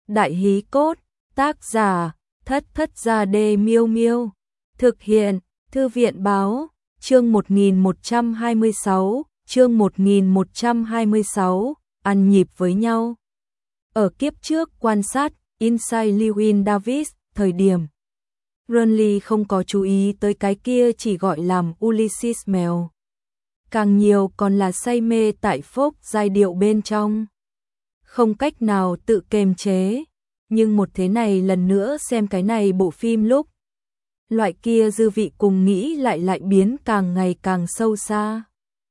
Đại hí cốt, tác giả, Thất Thất Gia Đê Miêu Miêu. Thực hiện, Thư viện báo, chương 1126, chương 1126, ăn nhịp với nhau. Ở kiếp trước quan sát, Inside Llewyn Davis, thời điểm Renly không có chú ý tới cái kia chỉ gọi làm Ulysses mèo. Càng nhiều còn là say mê tại phốc giai điệu bên trong. Không cách nào tự kiềm chế, nhưng một thế này lần nữa xem cái này bộ phim lúc. Loại kia dư vị cùng nghĩ lại biến càng ngày càng sâu xa.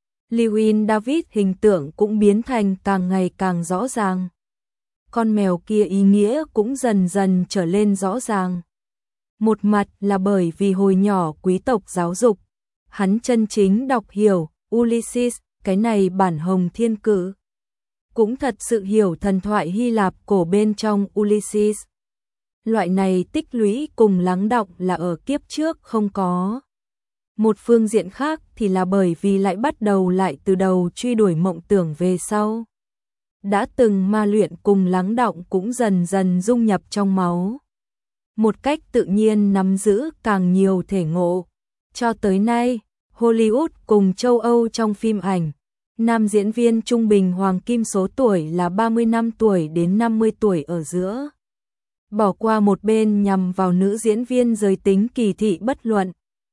Llewyn Davis hình tượng cũng biến thành càng ngày càng rõ ràng. Con mèo kia ý nghĩa cũng dần dần trở lên rõ ràng. Một mặt là bởi vì hồi nhỏ quý tộc giáo dục, hắn chân chính đọc hiểu Ulysses, cái này bản hồng thiên cử. Cũng thật sự hiểu thần thoại Hy Lạp cổ bên trong Ulysses. Loại này tích lũy cùng lắng đọng là ở kiếp trước không có. Một phương diện khác thì là bởi vì lại bắt đầu lại từ đầu truy đuổi mộng tưởng về sau. Đã từng ma luyện cùng lắng đọng cũng dần dần dung nhập trong máu. Một cách tự nhiên nắm giữ càng nhiều thể ngộ. Cho tới nay, Hollywood cùng châu Âu trong phim ảnh, nam diễn viên trung bình hoàng kim số tuổi là 35 tuổi đến 50 tuổi ở giữa. Bỏ qua một bên nhằm vào nữ diễn viên giới tính kỳ thị bất luận.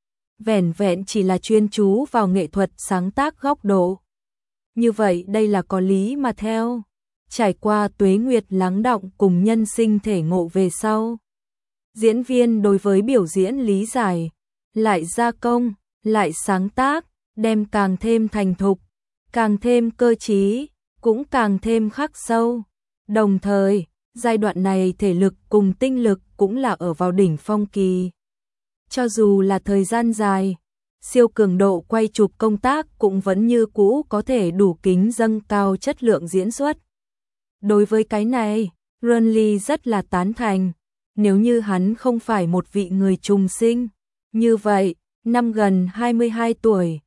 Vẻn vẹn chỉ là chuyên chú vào nghệ thuật sáng tác góc độ. Như vậy đây là có lý mà theo. Trải qua tuế nguyệt lắng đọng cùng nhân sinh thể ngộ về sau. Diễn viên đối với biểu diễn lý giải, lại gia công, lại sáng tác, đem càng thêm thành thục, càng thêm cơ trí, cũng càng thêm khắc sâu. Đồng thời, giai đoạn này thể lực cùng tinh lực cũng là ở vào đỉnh phong kỳ. Cho dù là thời gian dài, siêu cường độ quay chụp công tác cũng vẫn như cũ có thể đủ kính dâng cao chất lượng diễn xuất. Đối với cái này, Renly rất là tán thành. Nếu như hắn không phải một vị người trùng sinh, như vậy, năm gần 22 tuổi,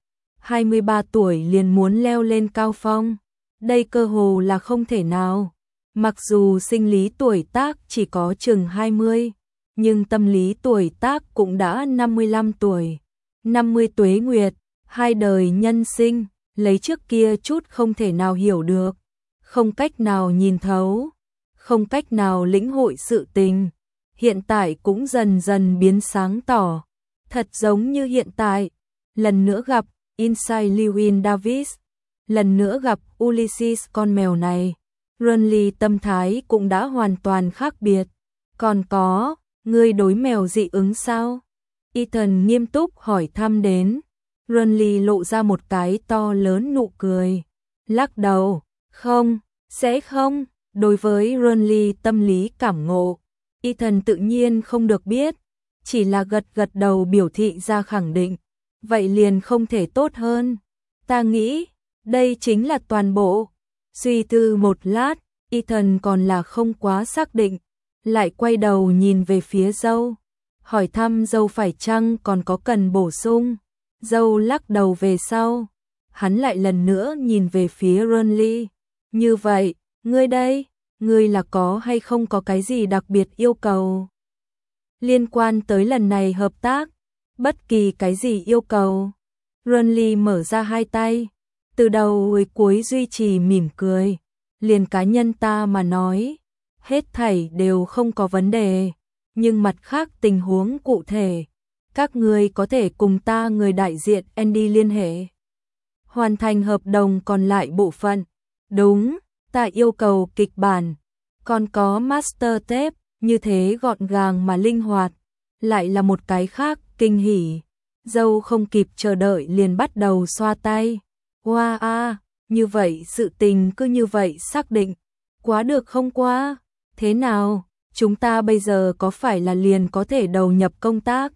23 tuổi liền muốn leo lên cao phong. Đây cơ hồ là không thể nào. Mặc dù sinh lý tuổi tác chỉ có chừng 20, nhưng tâm lý tuổi tác cũng đã 55 tuổi. 50 tuế nguyệt, hai đời nhân sinh, lấy trước kia chút không thể nào hiểu được, không cách nào nhìn thấu, không cách nào lĩnh hội sự tình. Hiện tại cũng dần dần biến sáng tỏ, thật giống như hiện tại, lần nữa gặp Inside Llewyn Davis, lần nữa gặp Ulysses con mèo này, Renly tâm thái cũng đã hoàn toàn khác biệt. Còn có, ngươi đối mèo dị ứng sao? Ethan nghiêm túc hỏi thăm đến, Renly lộ ra một cái to lớn nụ cười, lắc đầu, không, sẽ không. Đối với Renly tâm lý cảm ngộ, Ethan tự nhiên không được biết, chỉ là gật đầu biểu thị ra khẳng định, vậy liền không thể tốt hơn. Ta nghĩ, đây chính là toàn bộ. Suy tư một lát, Ethan còn là không quá xác định, lại quay đầu nhìn về phía dâu, hỏi thăm dâu phải chăng còn có cần bổ sung. Dâu lắc đầu về sau, hắn lại lần nữa nhìn về phía Renly, như vậy, ngươi đây, ngươi là có hay không có cái gì đặc biệt yêu cầu? Liên quan tới lần này hợp tác, bất kỳ cái gì yêu cầu. Renly mở ra hai tay, từ đầu tới cuối duy trì mỉm cười. Liền cá nhân ta mà nói, hết thảy đều không có vấn đề, nhưng mặt khác tình huống cụ thể, các ngươi có thể cùng ta người đại diện Andy liên hệ. Hoàn thành hợp đồng còn lại bộ phận. Đúng, ta yêu cầu kịch bản, còn có master tape, như thế gọn gàng mà linh hoạt, lại là một cái khác kinh hỉ. Dâu không kịp chờ đợi liền bắt đầu xoa tay. Wow, như vậy sự tình cứ như vậy xác định, quá được không quá? Thế nào, chúng ta bây giờ có phải là liền có thể đầu nhập công tác?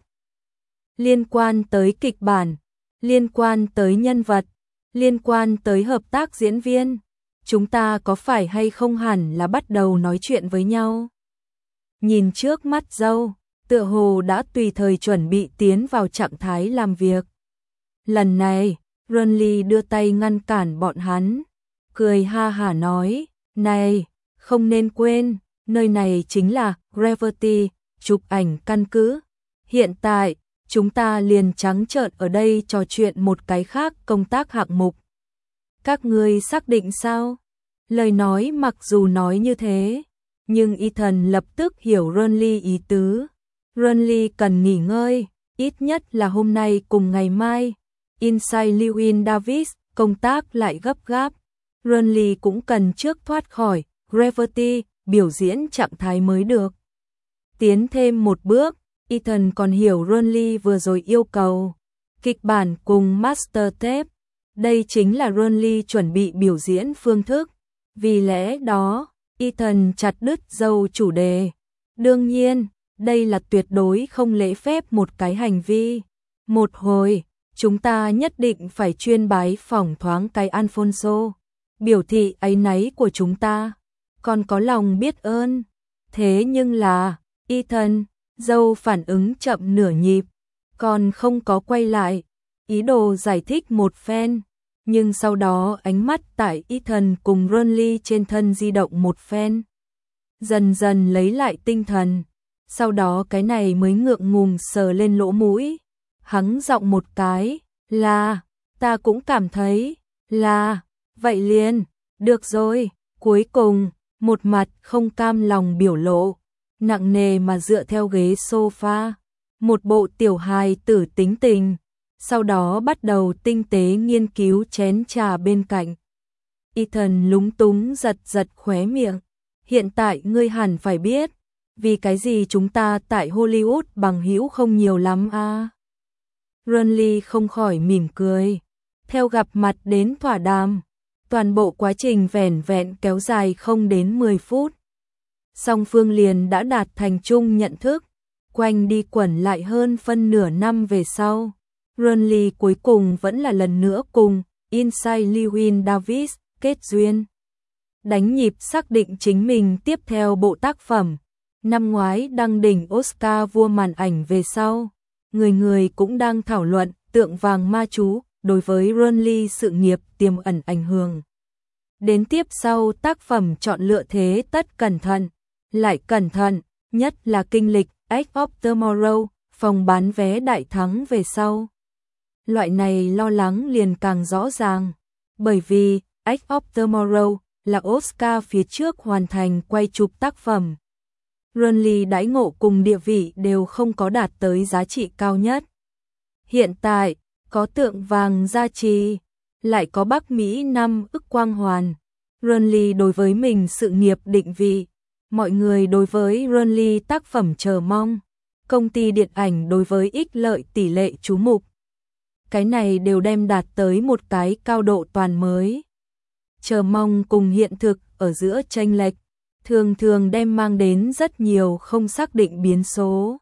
Liên quan tới kịch bản, liên quan tới nhân vật, liên quan tới hợp tác diễn viên, chúng ta có phải hay không hẳn là bắt đầu nói chuyện với nhau? Nhìn trước mắt dâu, tựa hồ đã tùy thời chuẩn bị tiến vào trạng thái làm việc. Lần này, Renly đưa tay ngăn cản bọn hắn, cười ha hả nói, này, không nên quên, nơi này chính là Gravity, chụp ảnh căn cứ. Hiện tại, chúng ta liền trắng trợn ở đây trò chuyện một cái khác công tác hạng mục. Các ngươi xác định sao? Lời nói mặc dù nói như thế, nhưng Ethan lập tức hiểu Renly ý tứ. Renly cần nghỉ ngơi, ít nhất là hôm nay cùng ngày mai. Inside Llewyn Davis, công tác lại gấp gáp. Renly cũng cần trước thoát khỏi Gravity, biểu diễn trạng thái mới được. Tiến thêm một bước, Ethan còn hiểu Renly vừa rồi yêu cầu. Kịch bản cùng master tape. Đây chính là Renly chuẩn bị biểu diễn phương thức. Vì lẽ đó, Ethan chặt đứt dâu chủ đề. Đương nhiên, đây là tuyệt đối không lễ phép một cái hành vi. Một hồi, chúng ta nhất định phải chuyên bái phỏng thoáng cái Alfonso. Biểu thị áy náy của chúng ta, còn có lòng biết ơn. Thế nhưng là, Ethan, dâu phản ứng chậm nửa nhịp, còn không có quay lại, ý đồ giải thích một phen. Nhưng sau đó ánh mắt tại Ethan cùng Renly trên thân di động một phen. Dần dần lấy lại tinh thần, sau đó cái này mới ngượng ngùng sờ lên lỗ mũi. Hắng giọng một cái, là, ta cũng cảm thấy, là, vậy liền, được rồi. Cuối cùng, một mặt không cam lòng biểu lộ, nặng nề mà dựa theo ghế sofa, một bộ tiểu hài tử tính tình. Sau đó bắt đầu tinh tế nghiên cứu chén trà bên cạnh. Ethan lúng túng giật giật khóe miệng. Hiện tại ngươi hẳn phải biết, vì cái gì chúng ta tại Hollywood bằng hữu không nhiều lắm à? Renly không khỏi mỉm cười. Theo gặp mặt đến thỏa đàm, toàn bộ quá trình vẻn vẹn kéo dài không đến 10 phút. Song phương liền đã đạt thành chung nhận thức, quanh đi quẩn lại hơn phân nửa năm về sau. Renly cuối cùng vẫn là lần nữa cùng Inside Llewyn Davis kết duyên. Đánh nhịp xác định chính mình tiếp theo bộ tác phẩm. Năm ngoái đăng đỉnh Oscar vua màn ảnh về sau, người người cũng đang thảo luận Tượng vàng ma chú đối với Renly sự nghiệp tiềm ẩn ảnh hưởng. Đến tiếp sau tác phẩm chọn lựa thế tất cẩn thận, lại cẩn thận, nhất là kinh lịch Edge of Tomorrow, phòng bán vé đại thắng về sau. Loại này lo lắng liền càng rõ ràng, bởi vì Edge of Tomorrow là Oscar phía trước hoàn thành quay chụp tác phẩm. Renly đãi ngộ cùng địa vị đều không có đạt tới giá trị cao nhất. Hiện tại, có tượng vàng gia trì, lại có Bắc Mỹ 5 ức quang hoàn. Renly đối với mình sự nghiệp định vị, mọi người đối với Renly tác phẩm chờ mong, công ty điện ảnh đối với ích lợi tỷ lệ chú mục. Cái này đều đem đạt tới một cái cao độ toàn mới. Chờ mong cùng hiện thực ở giữa chênh lệch, thường thường đem mang đến rất nhiều không xác định biến số.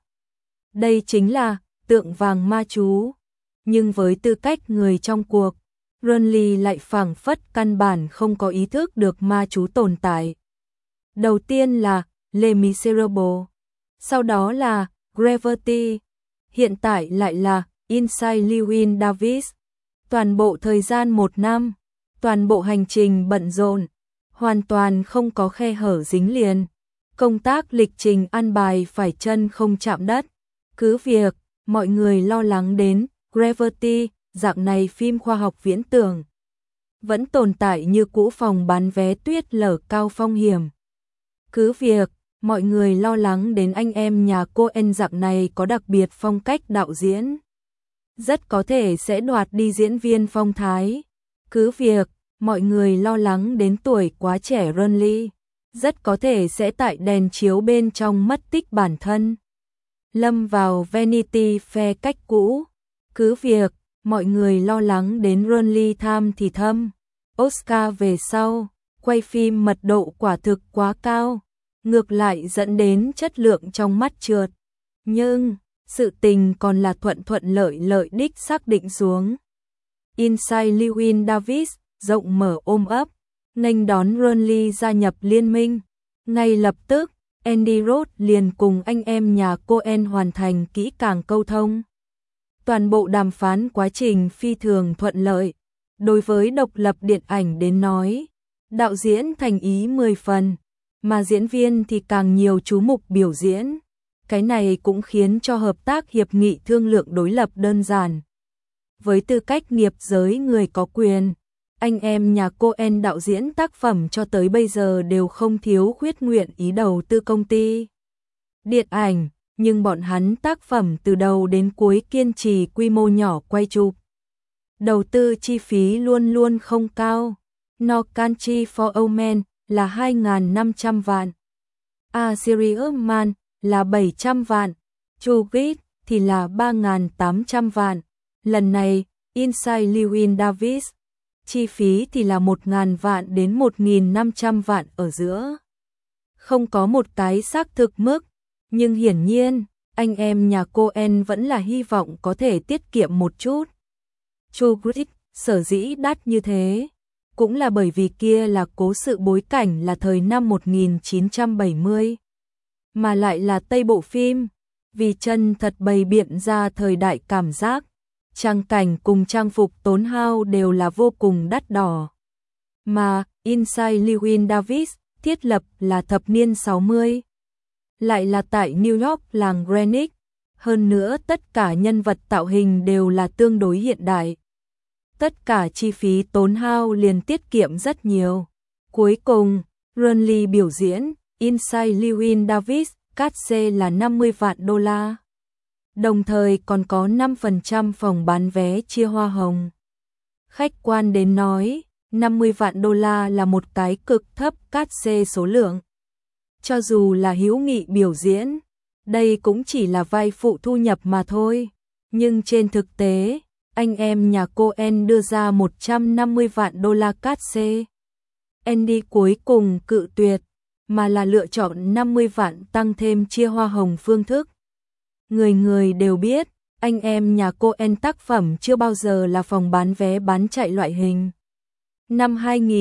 Đây chính là tượng vàng ma chú. Nhưng với tư cách người trong cuộc, Renly lại phảng phất căn bản không có ý thức được ma chú tồn tại. Đầu tiên là Les Miserables, sau đó là Gravity, hiện tại lại là Inside Llewyn Davis. Toàn bộ thời gian 1 năm, toàn bộ hành trình bận rộn, hoàn toàn không có khe hở dính liền. Công tác lịch trình ăn bài phải chân không chạm đất. Cứ việc, mọi người lo lắng đến Gravity, dạng này phim khoa học viễn tưởng, vẫn tồn tại như cũ phòng bán vé tuyết lở cao phong hiểm. Cứ việc, mọi người lo lắng đến anh em nhà Coen dạng này có đặc biệt phong cách đạo diễn, rất có thể sẽ đoạt đi diễn viên phong thái. Cứ việc, mọi người lo lắng đến tuổi quá trẻ Renly, rất có thể sẽ tại đèn chiếu bên trong mất tích bản thân, lâm vào Vanity Fair cách cũ. Cứ việc, mọi người lo lắng đến Renly tham thì thâm, Oscar về sau, quay phim mật độ quả thực quá cao, ngược lại dẫn đến chất lượng trong mắt trượt. Nhưng, sự tình còn là thuận thuận lợi lợi đích xác định xuống. Inside Llewyn Davis rộng mở ôm ấp, nghênh đón Renly gia nhập liên minh. Ngay lập tức, Andy Roth liền cùng anh em nhà Coen hoàn thành kỹ càng câu thông. Toàn bộ đàm phán quá trình phi thường thuận lợi. Đối với độc lập điện ảnh đến nói, đạo diễn thành ý 10 phần. mà diễn viên thì càng nhiều chú mục biểu diễn. Cái này cũng khiến cho hợp tác hiệp nghị thương lượng đối lập đơn giản. Với tư cách nghiệp giới người có quyền, anh em nhà Coen đạo diễn tác phẩm cho tới bây giờ đều không thiếu khuyết nguyện ý đầu tư công ty điện ảnh, nhưng bọn hắn tác phẩm từ đầu đến cuối kiên trì quy mô nhỏ quay chụp. Đầu tư chi phí luôn luôn không cao. No Country for Old Men là 2.500 vạn. A Serious Man là 700 vạn. True Grit thì là 3.800 vạn. Lần này, Inside Llewyn Davis, chi phí thì là 1.000 vạn đến 1.500 vạn ở giữa. Không có một cái xác thực mức, nhưng hiển nhiên, anh em nhà Coen vẫn là hy vọng có thể tiết kiệm một chút. True Grit sở dĩ đắt như thế, cũng là bởi vì kia là cố sự bối cảnh là thời năm 1970, mà lại là Tây bộ phim, vì chân thật bày biện ra thời đại cảm giác, trang cảnh cùng trang phục tốn hao đều là vô cùng đắt đỏ. Mà Inside Llewyn Davis thiết lập là thập niên 60, lại là tại New York làng Greenwich, hơn nữa tất cả nhân vật tạo hình đều là tương đối hiện đại. Tất cả chi phí tốn hao liền tiết kiệm rất nhiều. Cuối cùng, Ronley biểu diễn Inside Llewyn Davis, cát xê là 50 vạn đô la. Đồng thời còn có 5% phòng bán vé chia hoa hồng. Khách quan đến nói, 50 vạn đô la là một cái cực thấp cát xê số lượng. Cho dù là hữu nghị biểu diễn, đây cũng chỉ là vai phụ thu nhập mà thôi. Nhưng trên thực tế, anh em nhà Coen đưa ra 150 vạn đô la cát xê. Andy cuối cùng cự tuyệt, mà là lựa chọn 50 vạn tăng thêm chia hoa hồng phương thức. Người người đều biết, anh em nhà Coen tác phẩm chưa bao giờ là phòng bán vé bán chạy loại hình. Năm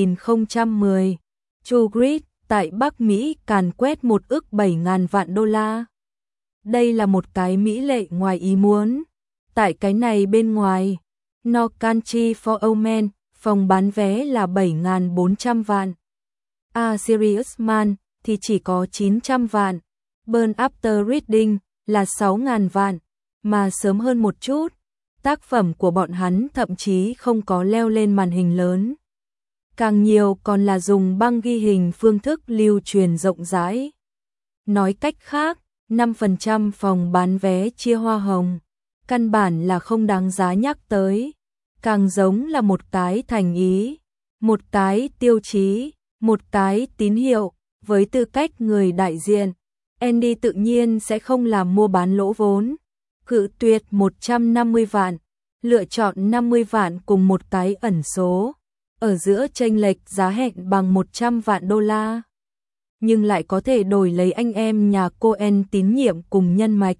2010, True Grit tại Bắc Mỹ càn quét 1 ức 7.000 vạn đô la. Đây là một cái mỹ lệ ngoài ý muốn. Tại cái này bên ngoài, No Country for Old Men, phòng bán vé là 7.400 vạn. A Serious Man thì chỉ có 900 vạn. Burn After Reading là 6.000 vạn, mà sớm hơn một chút, tác phẩm của bọn hắn thậm chí không có leo lên màn hình lớn. Càng nhiều còn là dùng băng ghi hình phương thức lưu truyền rộng rãi. Nói cách khác, 5% phòng bán vé chia hoa hồng, căn bản là không đáng giá nhắc tới, càng giống là một cái thành ý, một cái tiêu chí, một cái tín hiệu. Với tư cách người đại diện, Andy tự nhiên sẽ không làm mua bán lỗ vốn, cự tuyệt 150 vạn, lựa chọn 50 vạn cùng một cái ẩn số, ở giữa chênh lệch giá hẹn bằng 100 vạn đô la. Nhưng lại có thể đổi lấy anh em nhà Coen tín nhiệm cùng nhân mạch.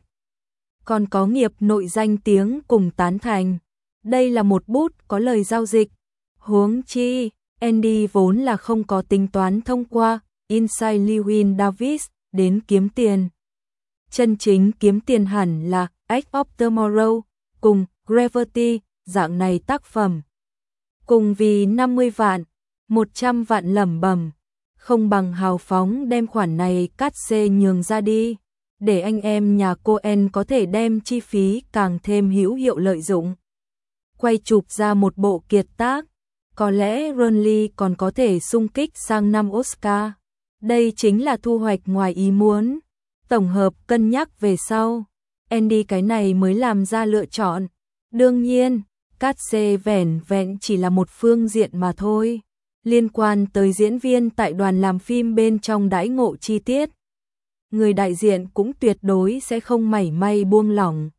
Còn có nghiệp nội danh tiếng cùng tán thành. Đây là một bút có lời giao dịch. Huống chi, Andy vốn là không có tính toán thông qua Inside Llewyn Davis đến kiếm tiền. Chân chính kiếm tiền hẳn là Edge of Tomorrow cùng Gravity, dạng này tác phẩm. Cùng vì 50 vạn, 100 vạn lẩm bẩm, không bằng hào phóng đem khoản này cát xê nhường ra đi, để anh em nhà Coen có thể đem chi phí càng thêm hữu hiệu lợi dụng. Quay chụp ra một bộ kiệt tác, có lẽ Ronley còn có thể xung kích sang năm Oscar. Đây chính là thu hoạch ngoài ý muốn. Tổng hợp cân nhắc về sau, Andy cái này mới làm ra lựa chọn. Đương nhiên, cát xê vẻn vẹn chỉ là một phương diện mà thôi. Liên quan tới diễn viên tại đoàn làm phim bên trong đãi ngộ chi tiết, người đại diện cũng tuyệt đối sẽ không mảy may buông lỏng.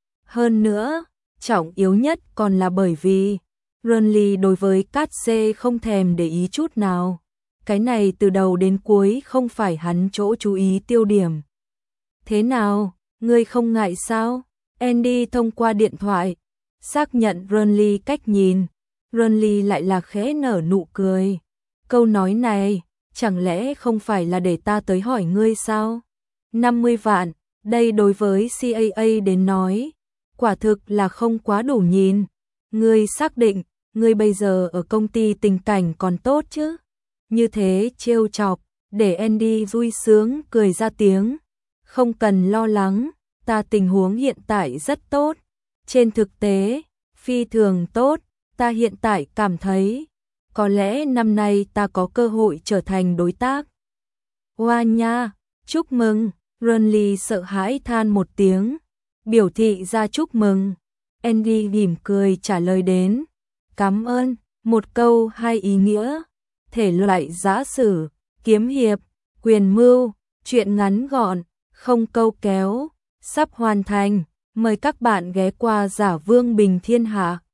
Hơn nữa, trọng yếu nhất còn là bởi vì Ronley đối với cát xê không thèm để ý chút nào. Cái này từ đầu đến cuối không phải hắn chỗ chú ý tiêu điểm. Thế nào, ngươi không ngại sao? Andy thông qua điện thoại xác nhận Ronley cách nhìn. Ronley lại là khẽ nở nụ cười. Câu nói này, chẳng lẽ không phải là để ta tới hỏi ngươi sao? 50 vạn, đây đối với CAA đến nói, quả thực là không quá đủ nhìn. Ngươi xác định, ngươi bây giờ ở công ty tình cảnh còn tốt chứ? Như thế trêu chọc, để Andy vui sướng cười ra tiếng. Không cần lo lắng, ta tình huống hiện tại rất tốt. Trên thực tế, phi thường tốt, ta hiện tại cảm thấy, có lẽ năm nay ta có cơ hội trở thành đối tác. Hoa nha, chúc mừng, Runley sợ hãi than một tiếng, biểu thị ra chúc mừng. Andy mỉm cười trả lời đến, cảm ơn, một câu hai ý nghĩa, thể loại giã sử, kiếm hiệp, quyền mưu, truyện ngắn gọn, không câu kéo, sắp hoàn thành, mời các bạn ghé qua Giả Vương Bình Thiên Hạ.